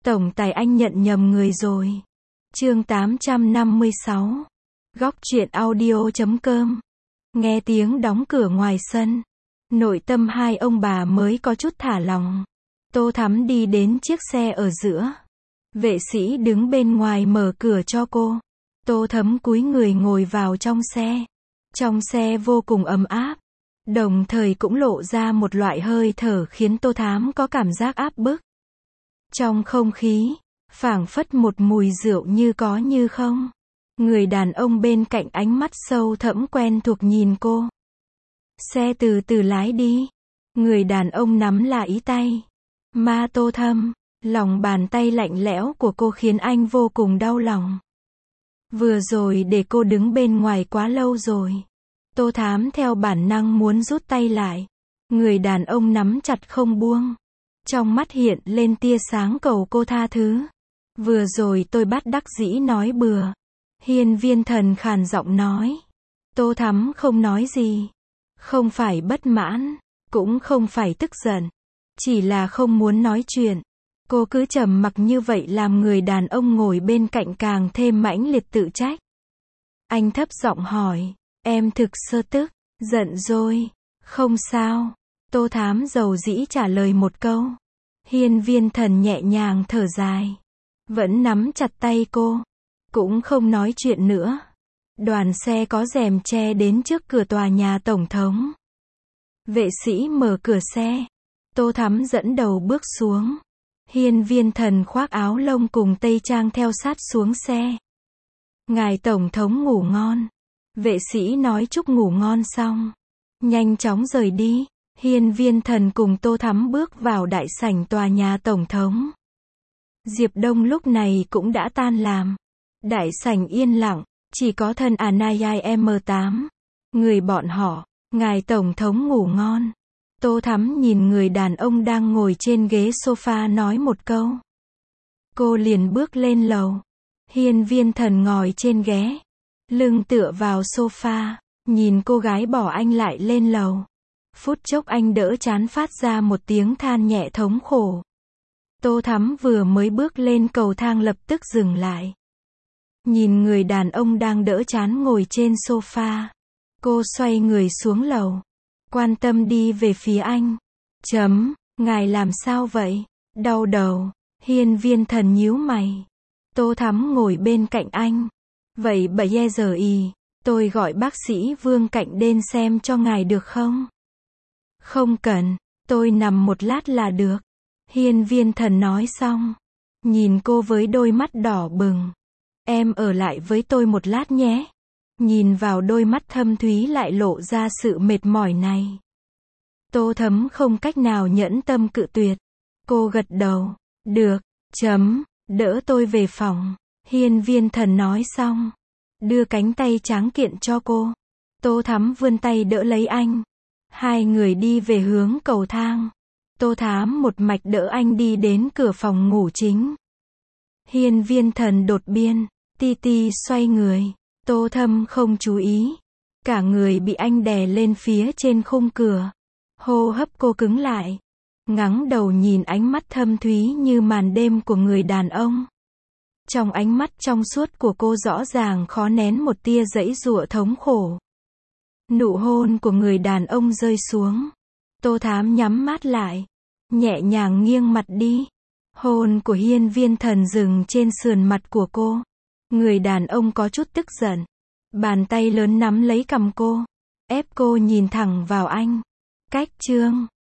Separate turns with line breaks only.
Tổng tài anh nhận nhầm người rồi. Chương 856. Góc truyện audio.com. Nghe tiếng đóng cửa ngoài sân. Nội tâm hai ông bà mới có chút thả lòng. Tô Thắm đi đến chiếc xe ở giữa. Vệ sĩ đứng bên ngoài mở cửa cho cô. Tô Thắm cúi người ngồi vào trong xe. Trong xe vô cùng ấm áp. Đồng thời cũng lộ ra một loại hơi thở khiến Tô Thắm có cảm giác áp bức. Trong không khí, phảng phất một mùi rượu như có như không. Người đàn ông bên cạnh ánh mắt sâu thẳm quen thuộc nhìn cô. Xe từ từ lái đi. Người đàn ông nắm lại tay. Ma Tô Thâm, lòng bàn tay lạnh lẽo của cô khiến anh vô cùng đau lòng. Vừa rồi để cô đứng bên ngoài quá lâu rồi. Tô Thắm theo bản năng muốn rút tay lại. Người đàn ông nắm chặt không buông. Trong mắt hiện lên tia sáng cầu cô tha thứ. Vừa rồi tôi bắt đắc dĩ nói bừa. Hiên Viên Thần khàn giọng nói. Tô Thắm không nói gì. Không phải bất mãn, cũng không phải tức giận. Chỉ là không muốn nói chuyện. Cô cứ trầm mặc như vậy làm người đàn ông ngồi bên cạnh càng thêm mãnh liệt tự trách. Anh thấp giọng hỏi, em thực sơ tức, giận rồi. Không sao. Tô Thắm dầu dĩ trả lời một câu. Hiên Viên Thần nhẹ nhàng thở dài. Vẫn nắm chặt tay cô. Cũng không nói chuyện nữa. Đoàn xe có rèm che đến trước cửa tòa nhà tổng thống. Vệ sĩ mở cửa xe. Tô Thắm dẫn đầu bước xuống. Hiên Viên Thần khoác áo lông cùng tây trang theo sát xuống xe. Ngài tổng thống ngủ ngon. Vệ sĩ nói chúc ngủ ngon xong. Nhanh chóng rời đi. Hiên Viên Thần cùng Tô Thắm bước vào đại sảnh tòa nhà tổng thống. Diệp Đông lúc này cũng đã tan làm. Đại sảnh yên lặng, chỉ có thân Anayai M8. Người bọn họ, ngài tổng thống ngủ ngon. Tô Thắm nhìn người đàn ông đang ngồi trên ghế sofa nói một câu. Cô liền bước lên lầu. Hiên Viên Thần ngồi trên ghế, lưng tựa vào sofa, nhìn cô gái bỏ anh lại lên lầu. Phút chốc anh đỡ chán phát ra một tiếng than nhẹ thống khổ. Tô Thắm vừa mới bước lên cầu thang lập tức dừng lại. Nhìn người đàn ông đang đỡ chán ngồi trên sofa. Cô xoay người xuống lầu. Quan tâm đi về phía anh. Ngài làm sao vậy? Đau đầu. Hiên Viên Thần nhíu mày. Tô Thắm ngồi bên cạnh anh. Vậy bây giờ tôi gọi bác sĩ Vương Cạnh đến xem cho ngài được không? Không cần, tôi nằm một lát là được. Hiên Viên Thần nói xong. Nhìn cô với đôi mắt đỏ bừng. Em ở lại với tôi một lát nhé. Nhìn vào đôi mắt thâm thúy lại lộ ra sự mệt mỏi này. Tô Thắm không cách nào nhẫn tâm cự tuyệt. Cô gật đầu. Được. Đỡ tôi về phòng. Hiên Viên Thần nói xong. Đưa cánh tay tráng kiện cho cô. Tô Thắm vươn tay đỡ lấy anh. Hai người đi về hướng cầu thang. Tô Thắm một mạch đỡ anh đi đến cửa phòng ngủ chính. Hiên Viên Thần đột biên. Ti xoay người. Tô Thâm không chú ý. Cả người bị anh đè lên phía trên khung cửa. Hô hấp cô cứng lại. Ngẩng đầu nhìn ánh mắt thâm thúy như màn đêm của người đàn ông. Trong ánh mắt trong suốt của cô rõ ràng khó nén một tia giãy giụa thống khổ. Nụ hôn của người đàn ông rơi xuống. Tô Thắm nhắm mắt lại. Nhẹ nhàng nghiêng mặt đi. Hôn của Hiên Viên Thần dừng trên sườn mặt của cô. Người đàn ông có chút tức giận. Bàn tay lớn nắm lấy cằm cô. Ép cô nhìn thẳng vào anh. Cách chương